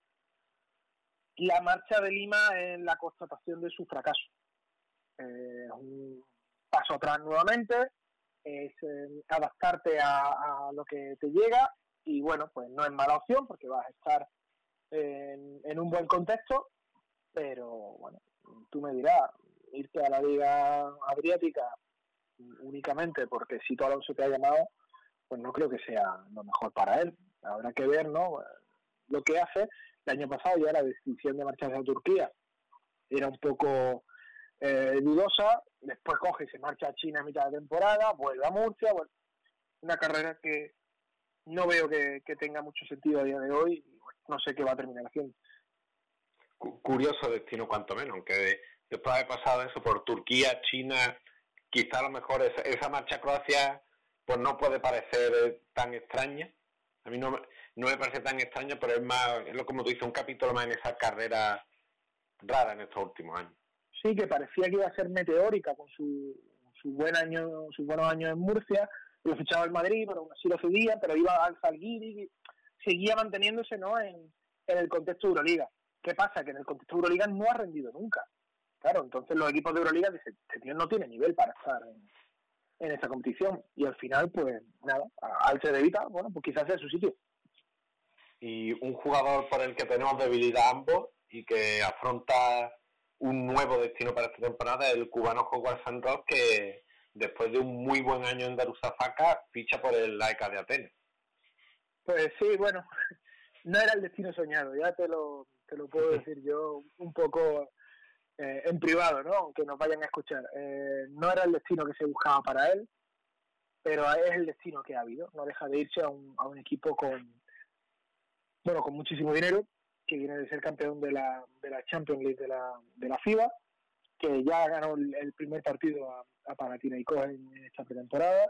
G: Y la marcha de Lima es la constatación de su fracaso. Eh, un paso atrás nuevamente, es eh, adaptarte a, a lo que te llega y bueno, pues no es mala opción porque vas a estar en, en un buen contexto, pero bueno, tú me dirás, irte a la Liga Adriática únicamente porque si Sito Alonso te ha llamado, pues no creo que sea lo mejor para él. Habrá que ver, ¿no?, lo que hace. El año pasado ya la decisión de marcharse a Turquía era un poco eh, dudosa, después coge y se marcha a China a mitad de temporada, vuelve a Murcia, bueno, una carrera que no veo que, que tenga mucho sentido a día de hoy y bueno, no sé qué va a terminar haciendo.
C: Curioso destino cuanto menos, aunque de, después de haber pasado eso por Turquía, China, quizá a lo mejor esa, esa marcha a Croacia pues no puede parecer tan extraña. A mí no me, no me parece tan extraño, pero es más, es lo como tú dices, un capítulo más en esa carrera rara en estos últimos años.
G: Sí, que parecía que iba a ser meteórica con su, su buen año, sus buenos años en Murcia, lo fichaba el Madrid, pero aún así lo cedía, pero iba al Zalgiris, seguía manteniéndose, ¿no?, en, en el contexto de Euroliga. ¿Qué pasa? Que en el contexto de Euroliga no ha rendido nunca. Claro, entonces los equipos de Euroliga dicen, este tío no tiene nivel para estar en, en esta competición. Y al final, pues nada, al Cedevita, bueno, pues quizás sea su sitio.
C: Y un jugador por el que tenemos debilidad ambos y que afronta un nuevo destino para esta temporada es el cubano Howard Sandrock, que después de un muy buen año en Darussafaka ficha por el A E K de Atenas.
G: Pues sí, bueno, no era el destino soñado, ya te lo, te lo puedo decir yo un poco eh, en privado, ¿no?, aunque nos vayan a escuchar. Eh, no era el destino que se buscaba para él, pero es el destino que ha habido. No deja de irse a un, a un equipo con bueno con muchísimo dinero, que viene de ser campeón de la de la Champions League de la de la FIBA, que ya ganó el, el primer partido a, a Panathinaikos en esta pretemporada.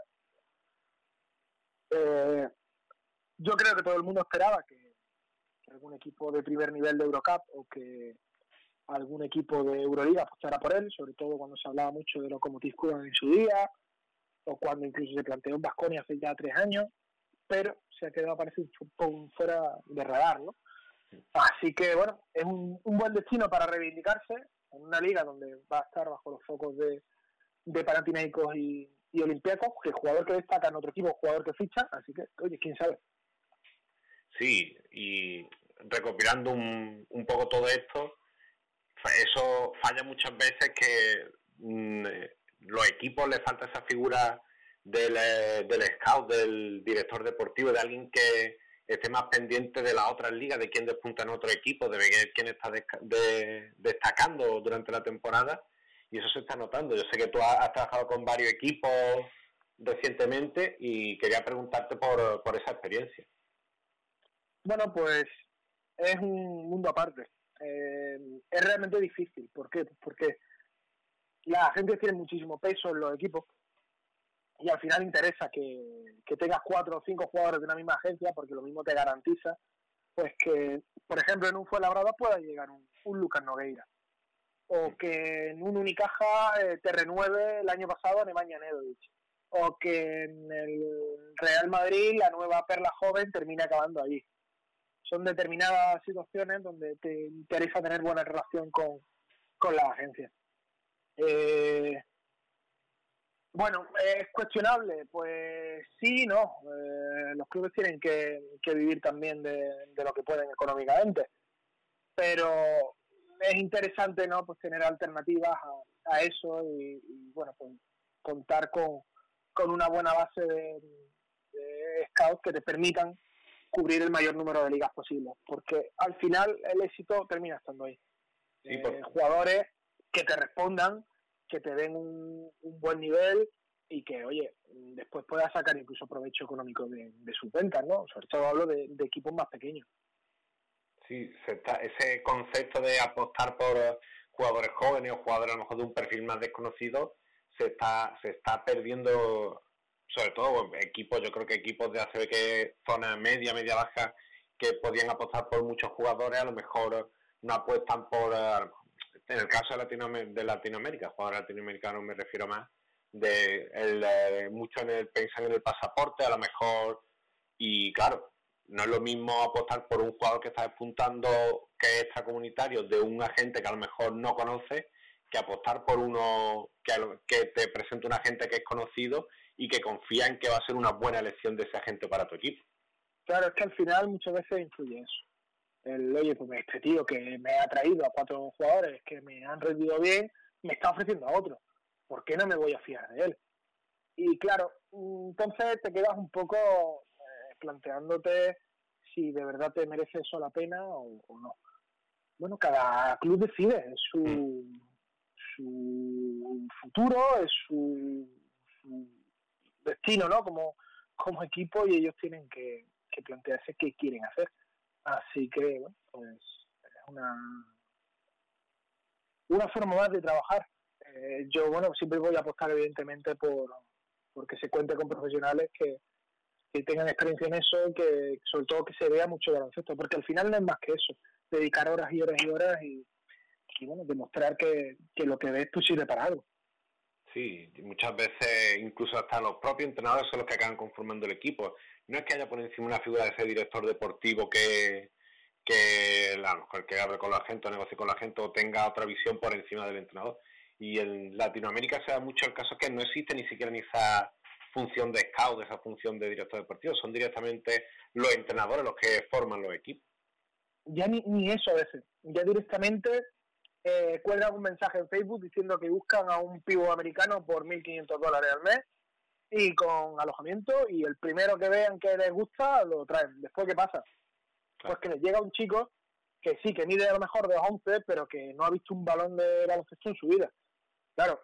G: Eh, yo creo que todo el mundo esperaba que, que algún equipo de primer nivel de Eurocup o que algún equipo de Euroliga apostara por él, sobre todo cuando se hablaba mucho de Lokomotiv Kuban en su día, o cuando incluso se planteó en Baskonia hace ya tres años, pero se ha quedado, parece, un poco fuera de radar, ¿no? Así que, bueno, es un, un buen destino para reivindicarse en una liga donde va a estar bajo los focos de, de Panathinaikos y, y Olympiacos, que jugador que destaca en otro equipo, jugador que ficha, así que, oye, quién sabe.
C: Sí, y recopilando un, un poco todo esto, eso falla muchas veces que mmm, los equipos les falta esa figura del, del scout, del director deportivo, de alguien que esté más pendiente de las otras ligas, de quién despunta en otro equipo, de ver quién está desca- de, destacando durante la temporada, y eso se está notando. Yo sé que tú has, has trabajado con varios equipos recientemente y quería preguntarte por, por esa experiencia.
G: Bueno, pues es un mundo aparte. Eh, es realmente difícil. ¿Por qué? Porque las agencias tienen muchísimo peso en los equipos y al final interesa que, que tengas cuatro o cinco jugadores de una misma agencia, porque lo mismo te garantiza pues que, por ejemplo, en un Fuenlabrada pueda llegar un, un Lucas Nogueira, o que en un Unicaja eh, te renueve el año pasado a Nemanja Nedovic, o que en el Real Madrid la nueva perla joven termina acabando allí. Son determinadas situaciones donde te interesa tener buena relación con, con las agencias. Eh, bueno, ¿es cuestionable? Pues sí, no. Eh, los clubes tienen que, que vivir también de, de lo que pueden económicamente. Pero es interesante, ¿no? Pues tener alternativas a, a eso y, y, bueno, pues contar con, con una buena base de, de scouts que te permitan cubrir el mayor número de ligas posible. Porque al final el éxito termina estando ahí.
C: Sí,
G: eh,
C: por...
G: Jugadores que te respondan, que te den un, un buen nivel y que, oye, después puedas sacar incluso provecho económico de, de sus ventas, ¿no? Sobre todo hablo de, de equipos más pequeños.
C: Sí, se está, ese concepto de apostar por jugadores jóvenes o jugadores a lo mejor de un perfil más desconocido se está se está perdiendo, sobre todo equipos, yo creo que equipos de A C B que zona media, media baja, que podían apostar por muchos jugadores, a lo mejor no apuestan por, en el caso de, Latino, de Latinoamérica, jugadores latinoamericanos me refiero más, de el, eh, mucho en el piensan en el pasaporte, a lo mejor, y claro, no es lo mismo apostar por un jugador que está despuntando, que es extracomunitario, de un agente que a lo mejor no conoce, que apostar por uno que, que te presente un agente que es conocido y que confía en que va a ser una buena elección de ese agente para tu equipo.
G: Claro, es que al final muchas veces influye eso. El, oye, pues este tío que me ha traído a cuatro jugadores que me han rendido bien, me está ofreciendo a otro. ¿Por qué no me voy a fiar de él? Y claro, entonces te quedas un poco eh, planteándote si de verdad te merece eso la pena o, o no. Bueno, cada club decide, es su, mm. su futuro, es su, su destino, ¿no? Como, como equipo, y ellos tienen que, que plantearse qué quieren hacer. Así que, bueno, pues es una, una forma más de trabajar. Eh, yo, bueno, siempre voy a apostar, evidentemente, por porque se cuente con profesionales que, que tengan experiencia en eso, que sobre todo que se vea mucho baloncesto, porque al final no es más que eso, dedicar horas y horas y horas y, y bueno, demostrar que, que lo que ves tú sirve para algo.
C: Sí, muchas veces incluso hasta los propios entrenadores son los que acaban conformando el equipo. No es que haya por encima una figura de ese director deportivo que, que a lo mejor que hable con la gente o negocie con la gente o tenga otra visión por encima del entrenador. Y en Latinoamérica se da mucho el caso que no existe ni siquiera ni esa función de scout, esa función de director deportivo. Son directamente los entrenadores los que forman los equipos.
G: Ya ni, ni eso a veces. Ya directamente eh, cuelgan un mensaje en Facebook diciendo que buscan a un pívot americano por mil quinientos dólares al mes y con alojamiento, y el primero que vean que les gusta lo traen. Después, ¿qué pasa? Claro. Pues que les llega un chico que sí, que mide a lo mejor dos once, pero que no ha visto un balón de baloncesto en su vida. Claro,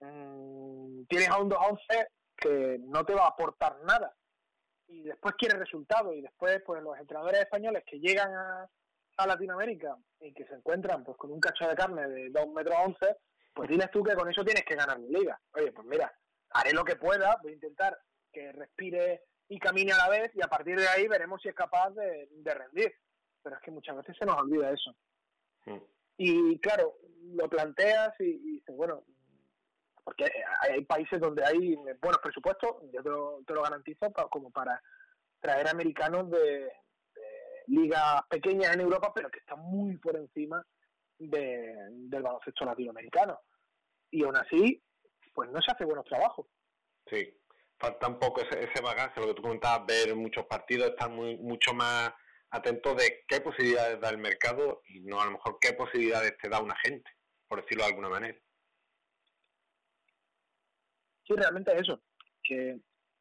G: mmm, tienes a un dos once que no te va a aportar nada y después quiere resultados, y después pues los entrenadores españoles que llegan a, a Latinoamérica y que se encuentran pues con un cacho de carne de dos metros once, pues diles tú que con eso tienes que ganar la liga. Oye, pues mira, haré lo que pueda, voy a intentar que respire y camine a la vez, y a partir de ahí veremos si es capaz de, de rendir. Pero es que muchas veces se nos olvida eso. Sí. Y claro, lo planteas y, y dices, bueno, porque hay países donde hay buenos presupuestos, yo te lo, te lo garantizo, para, como para traer americanos de, de ligas pequeñas en Europa, pero que están muy por encima de, del baloncesto latinoamericano. Y aún así, pues no se hace buenos trabajos.
C: Sí, falta un poco ese, ese bagaje, lo que tú comentabas, ver muchos partidos, estar muy mucho más atento de qué posibilidades da el mercado y no a lo mejor qué posibilidades te da una gente, por decirlo de alguna manera.
G: Sí, realmente es eso, que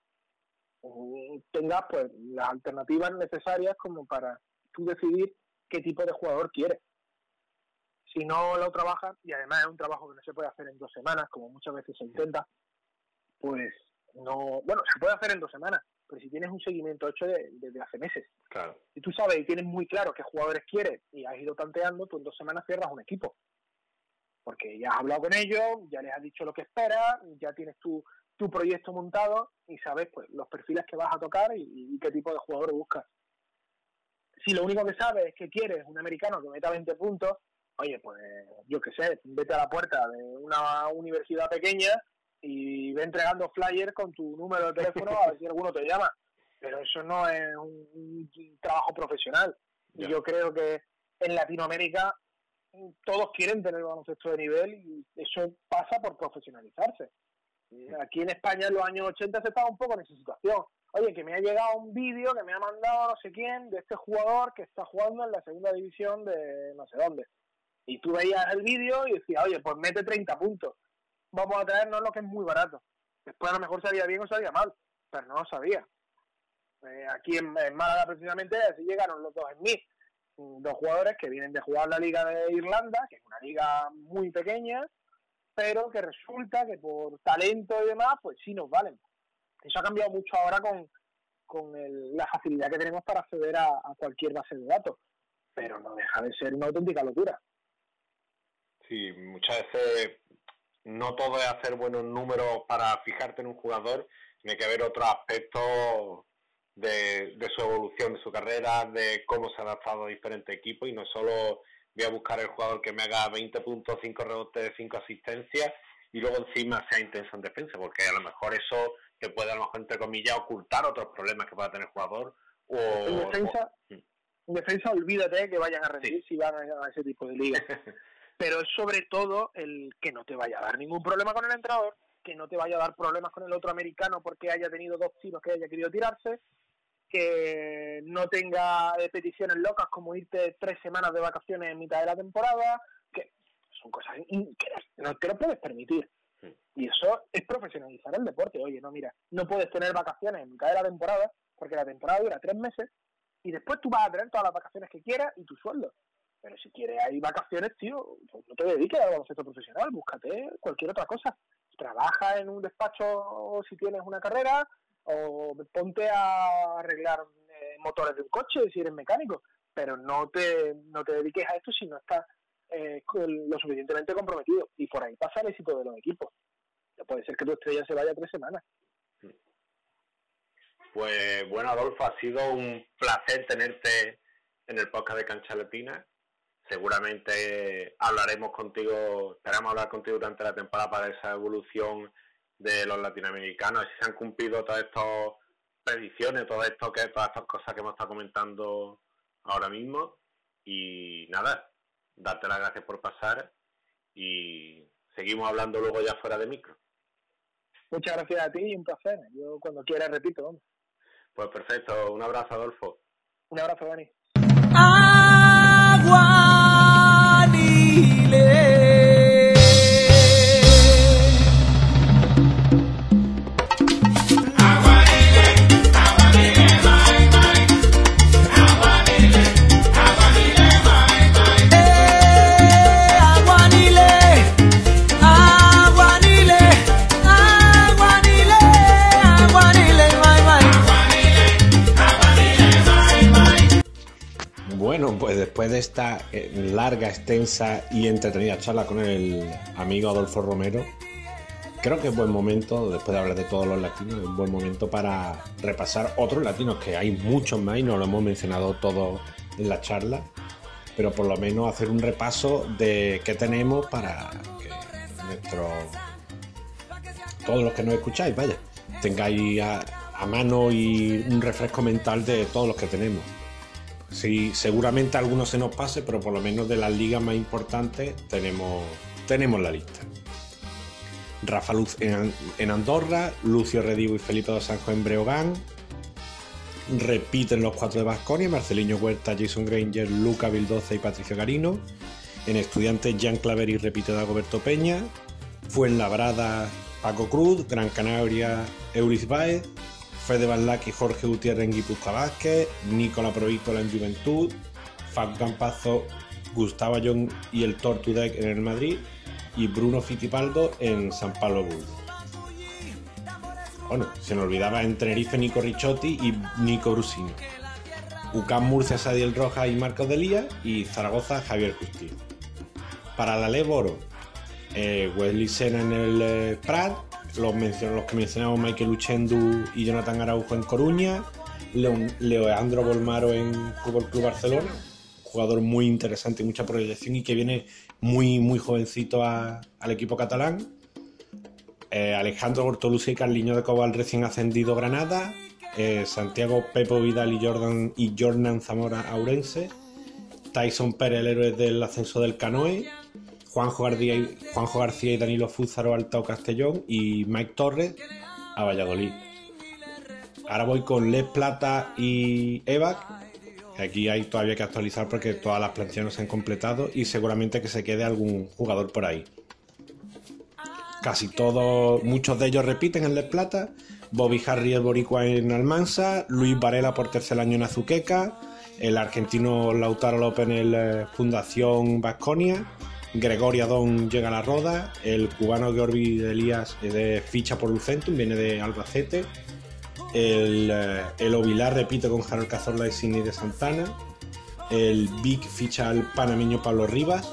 G: tengas pues las alternativas necesarias como para tú decidir qué tipo de jugador quieres. Si no lo trabajas, y además es un trabajo que no se puede hacer en dos semanas, como muchas veces se intenta, pues no, bueno, se puede hacer en dos semanas, pero si tienes un seguimiento hecho desde de, de hace meses,
C: claro.
G: Si tú sabes y tienes muy claro qué jugadores quieres y has ido tanteando, tú en dos semanas cierras un equipo. porque ya has hablado con ellos, ya les has dicho lo que esperas, ya tienes tu, tu proyecto montado y sabes pues los perfiles que vas a tocar y, y qué tipo de jugador buscas. Si lo único que sabes es que quieres un americano que meta veinte puntos, oye, pues yo qué sé, vete a la puerta de una universidad pequeña y ve entregando flyers con tu número de teléfono a ver si alguno te llama. Pero eso no es un, un trabajo profesional. Y yo creo que en Latinoamérica todos quieren tener baloncesto de nivel y eso pasa por profesionalizarse. Aquí en España en los años ochenta se estaba un poco en esa situación. Oye, que me ha llegado un vídeo que me ha mandado no sé quién de este jugador que está jugando en la segunda división de no sé dónde. Y tú veías el vídeo y decías, oye, pues mete treinta puntos. Vamos a traernos lo que es muy barato. Después a lo mejor sabía bien o sabía mal, pero no lo sabía. Eh, aquí en, en Málaga precisamente así llegaron los dos en mí. Dos jugadores que vienen de jugar la Liga de Irlanda, que es una liga muy pequeña, pero que resulta que por talento y demás, pues sí nos valen. Eso ha cambiado mucho ahora con, con el, la facilidad que tenemos para acceder a, a cualquier base de datos, pero no deja de ser una auténtica locura.
C: Sí, muchas veces no todo es hacer buenos números para fijarte en un jugador, tiene que haber otros aspectos de, de su evolución, de su carrera, de cómo se ha adaptado a diferentes equipos, y no solo voy a buscar el jugador que me haga veinte puntos, cinco rebotes, cinco asistencias y luego encima sea intenso en defensa, porque a lo mejor eso te puede, a lo mejor entre comillas, ocultar otros problemas que pueda tener el jugador. O
G: en defensa, o... en defensa olvídate que vayan a rendir, sí, si van a, a ese tipo de ligas. Pero es sobre todo el que no te vaya a dar ningún problema con el entrenador, que no te vaya a dar problemas con el otro americano porque haya tenido dos tiros que haya querido tirarse, que no tenga peticiones locas como irte tres semanas de vacaciones en mitad de la temporada, que son cosas que no te lo puedes permitir. Y eso es profesionalizar el deporte. Oye, no, mira, no puedes tener vacaciones en mitad de la temporada porque la temporada dura tres meses y después tú vas a tener todas las vacaciones que quieras y tu sueldo. Pero si quieres hay vacaciones, tío, no te dediques al baloncesto profesional, búscate cualquier otra cosa. Trabaja en un despacho si tienes una carrera, o ponte a arreglar eh, motores de un coche si eres mecánico, pero no te no te dediques a esto si no estás eh, lo suficientemente comprometido. Y por ahí pasa el éxito de los equipos. No puede ser que tu estrella se vaya tres semanas.
C: Pues bueno, Adolfo, ha sido un placer tenerte en el podcast de Cancha Latina. Seguramente hablaremos contigo, esperamos hablar contigo durante la temporada para esa evolución de los latinoamericanos, si se han cumplido todas estas predicciones, todo esto que todas estas cosas que hemos estado comentando ahora mismo. Y nada, darte las gracias por pasar y seguimos hablando luego ya fuera de micro.
G: Muchas gracias a ti y un placer. Yo cuando quieras repito. Vamos.
C: Pues perfecto, un abrazo, Adolfo.
G: Un abrazo, Dani.
D: Aguanile.
E: Bueno, pues después de esta larga, extensa y entretenida charla con el amigo Adolfo Romero, creo que es buen momento, después de hablar de todos los latinos, es un buen momento para repasar otros latinos, que hay muchos más y no lo hemos mencionado todos en la charla, pero por lo menos hacer un repaso de qué tenemos para que nuestro, todos los que nos escucháis, vaya, tengáis a, a mano y un refresco mental de todos los que tenemos. Sí, seguramente a algunos se nos pase, pero por lo menos de las ligas más importantes tenemos, tenemos la lista. Rafa Luz en, en Andorra, Lucio Redivo y Felipe dos Santos en Breogán. Repiten los cuatro de Baskonia, Marceliño Huerta, Jason Granger, Luca Vildoza y Patricio Garino. En Estudiantes, Jean Claveri repite Dagoberto Peña. Fuenlabrada, Paco Cruz. Gran Canaria, Euris Baez. Fede Van Lack y Jorge Gutiérrez en Guipúzcoa Vázquez, Nicola Provítola en Juventud, Fab Campazo, Gustavo Ayón y el Tortudec en el Madrid y Bruno Fittipaldo en San Pablo Burgos. Bueno, se nos olvidaba en Tenerife Nico Ricciotti y Nico Brusino. U C A M Murcia, Sadiel Rojas y Marcos Delía y Zaragoza Javier Justín. Para la Leboro, eh, Wesley Sena en el eh, Prat, los, menciono, los que mencionamos Michael Uchendu y Jonathan Araujo en Coruña, Leon, Leandro Bolmaro en Fútbol Club Barcelona, jugador muy interesante y mucha proyección y que viene muy muy jovencito a, al equipo catalán. eh, Alejandro Bortolussi y Carliño de Cobal recién ascendido Granada, eh, Santiago Pepo Vidal y Jordan y Jordan Zamora Ourense, Tyson Pérez el héroe del ascenso del Canoe, Juanjo García y, Juanjo García y Danilo Fúzaro Altao Castellón y Mike Torres a Valladolid. Ahora voy con Les Plata y Evac. Aquí hay todavía que actualizar porque todas las plantillas no se han completado y seguramente que se quede algún jugador por ahí. Casi todos, muchos de ellos repiten en Les Plata. Bobby Harry el boricua en Almansa, Luis Varela por tercer año en Azuqueca, el argentino Lautaro López en el eh, Fundación Baskonia, Gregorio Adón llega a la Roda, el cubano Georgi Elías eh, de ficha por Lucentum, viene de Albacete, el, eh, el Ovilar repite con Harold Cazorla y Sidney de Santana, el Vic ficha al panameño Pablo Rivas.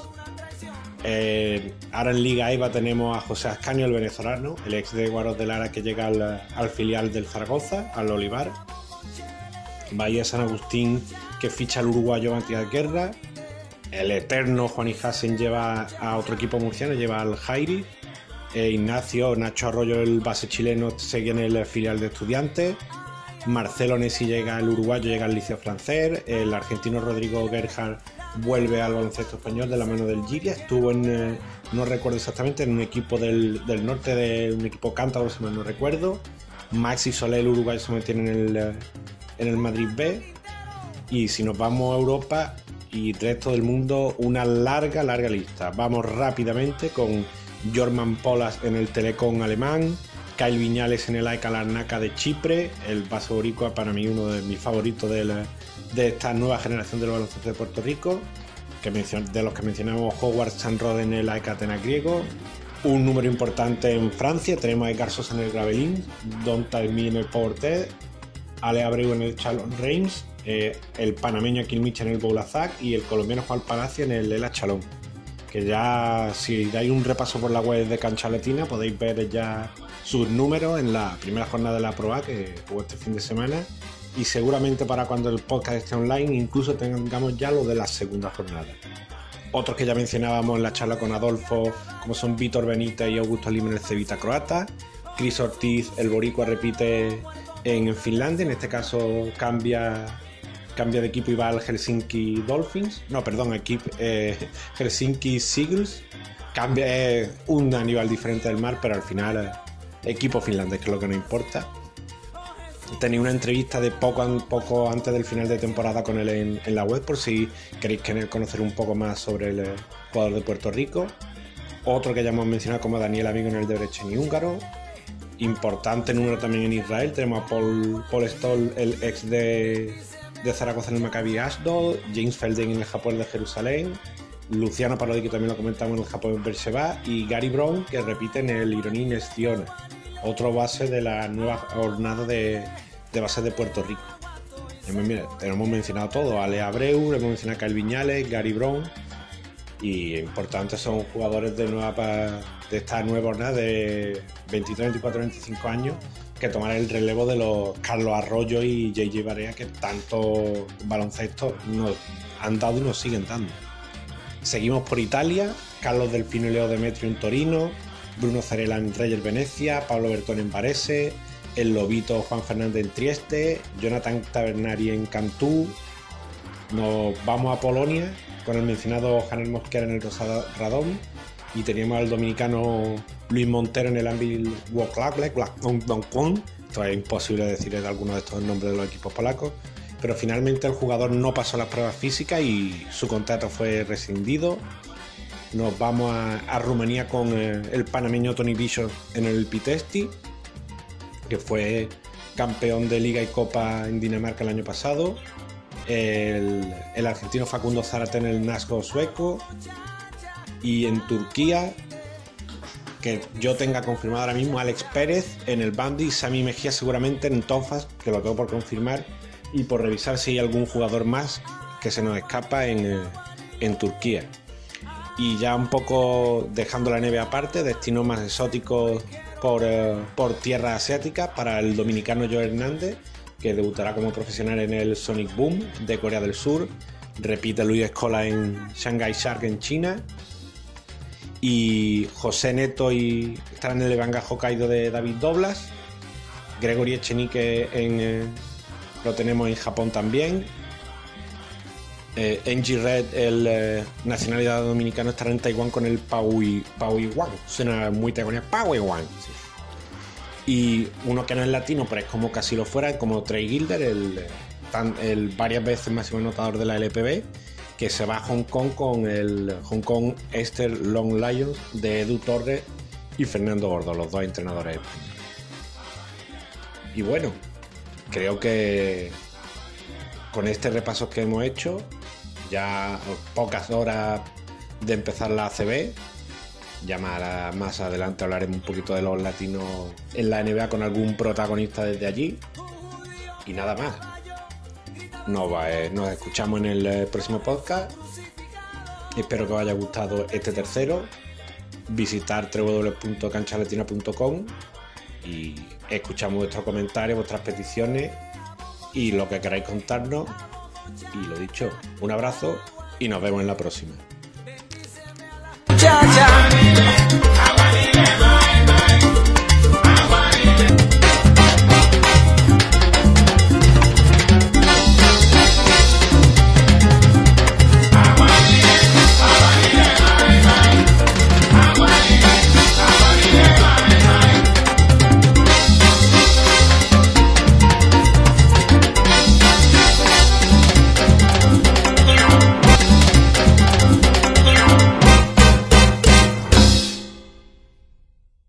E: Eh, ahora en Liga EVA tenemos a José Ascanio, el venezolano, el ex de Guaros de Lara, que llega al, al filial del Zaragoza, al Olivar. Bahía San Agustín, que ficha al uruguayo Matías Guerra. El eterno Juan Hasen lleva a otro equipo murciano, lleva al Jairi. Eh, Ignacio Nacho Arroyo, el base chileno, sigue en el filial de Estudiantes. Marcelo Nessi llega al uruguayo, llega al Liceo Francés. El argentino Rodrigo Gerhard vuelve al baloncesto español de la mano del Giria. Estuvo en, eh, no recuerdo exactamente, en un equipo del, del norte, de un equipo cántabro, si mal no recuerdo. Maxi Solé, el uruguayo, se mantiene en el, en el Madrid B. Y si nos vamos a Europa y resto del mundo, una larga, larga lista. Vamos rápidamente con Jorman Polas en el Telecom alemán, Kyle Viñales en el A E K Larnaca de Chipre, el base boricua, para mí uno de mis favoritos de, la, de esta nueva generación del baloncesto de Puerto Rico, que mencion, de los que mencionamos Howard Sanrod en el A E K Atenas griego. Un número importante en Francia, tenemos a Edgar Sosa en el Gravelines, Don Talmi en el Portet, Ale Abreu en el Chalon Reims, eh, el panameño Akil Micha en el Boulazac y el colombiano Juan Palacio en el Ela Chalón. Que ya, si dais un repaso por la web de Cancha Latina, podéis ver ya sus números en la primera jornada de la Pro A que hubo este fin de semana, y seguramente para cuando el podcast esté online incluso tengamos ya lo de la segunda jornada. Otros que ya mencionábamos en la charla con Adolfo, como son Víctor Benítez y Augusto Lima en el Cevita croata, Chris Ortiz, el boricua, repite en Finlandia, en este caso cambia cambia de equipo y va al Helsinki Dolphins, no, perdón, equipo eh, Helsinki Seagulls, cambia eh, un nivel diferente del mar, pero al final eh, equipo finlandés, que es lo que nos importa. Tenía una entrevista de poco, poco antes del final de temporada con él en, en la web, por si queréis conocer un poco más sobre el jugador de Puerto Rico. Otro que ya hemos mencionado como Daniel Amigo en el Debrecen y húngaro. Importante número también en Israel, tenemos a Paul, Paul Stoll, el ex de de Zaragoza en el Maccabi Ashdod, James Felden en el Japón de Jerusalén, Luciano Parodi, que también lo comentamos, en el Japón en Beersheba, y Gary Brown, que repite en el Ironí Nez Ziona, otro base de la nueva jornada de, de bases de Puerto Rico. Mira, hemos mencionado todo, Ale Abreu, hemos mencionado a Kyle Viñales, Gary Brown, y importantes son jugadores de, nueva, de esta nueva jornada de veintitrés, veinticuatro, veinticinco años, que tomar el relevo de los Carlos Arroyo y J J Barea, que tanto baloncesto nos han dado y nos siguen dando. Seguimos por Italia, Carlos Delfino y Leo Demetrio en Torino, Bruno Zarela en Reyer Venecia, Pablo Bertone en Varese, el Lobito Juan Fernández en Trieste, Jonathan Tavernari en Cantú. Nos vamos a Polonia con el mencionado Hanel Mosquera en el Rosada Radom, y teníamos al dominicano Luis Montero en el Anvil Włocławek. Esto es imposible decir de alguno de estos nombres de los equipos polacos, pero finalmente el jugador no pasó las pruebas físicas y su contrato fue rescindido. Nos vamos a, a Rumanía con eh, el panameño Tony Bishop en el Pitești, que fue campeón de Liga y Copa en Dinamarca el año pasado, el, el argentino Facundo Zárate en el Nasco sueco. Y en Turquía, que yo tenga confirmado ahora mismo, Alex Pérez en el Bandi, Sami Mejía seguramente en Tonfas, que lo tengo por confirmar y por revisar si hay algún jugador más que se nos escapa en, en Turquía. Y ya un poco dejando la N B A aparte, destinos más exóticos por, eh, por tierra asiática para el dominicano Joe Hernández, que debutará como profesional en el Sonic Boom de Corea del Sur. Repite Luis Escola en Shanghai Shark en China. Y José Neto y estarán en el Levanga Hokkaido de David Doblas. Gregory Echenique en, eh, lo tenemos en Japón también. Eh, Engie Red, el eh, nacionalidad dominicano, estará en Taiwán con el Paui, Paui Wan. Suena muy taiwanés, Paui Wan. Sí. Y uno que no es latino, pero es como casi lo fuera, como Trey Gilder, el, tan, el varias veces máximo anotador de la L P B, que se va a Hong Kong con el Hong Kong Eastern Long Lions de Edu Torres y Fernando Gordo, los dos entrenadores españoles. Y bueno, creo que con este repaso que hemos hecho, ya a pocas horas de empezar la A C B, ya más, más adelante hablaremos un poquito de los latinos en la N B A con algún protagonista desde allí. Y nada más. Nos, va, eh, nos escuchamos en el eh, próximo podcast. Espero que os haya gustado este tercero. Visitar doble u doble u doble u punto canchalatina punto com y escuchamos vuestros comentarios, vuestras peticiones y lo que queráis contarnos. Y lo dicho, un abrazo y nos vemos en la próxima.
D: Cha, cha.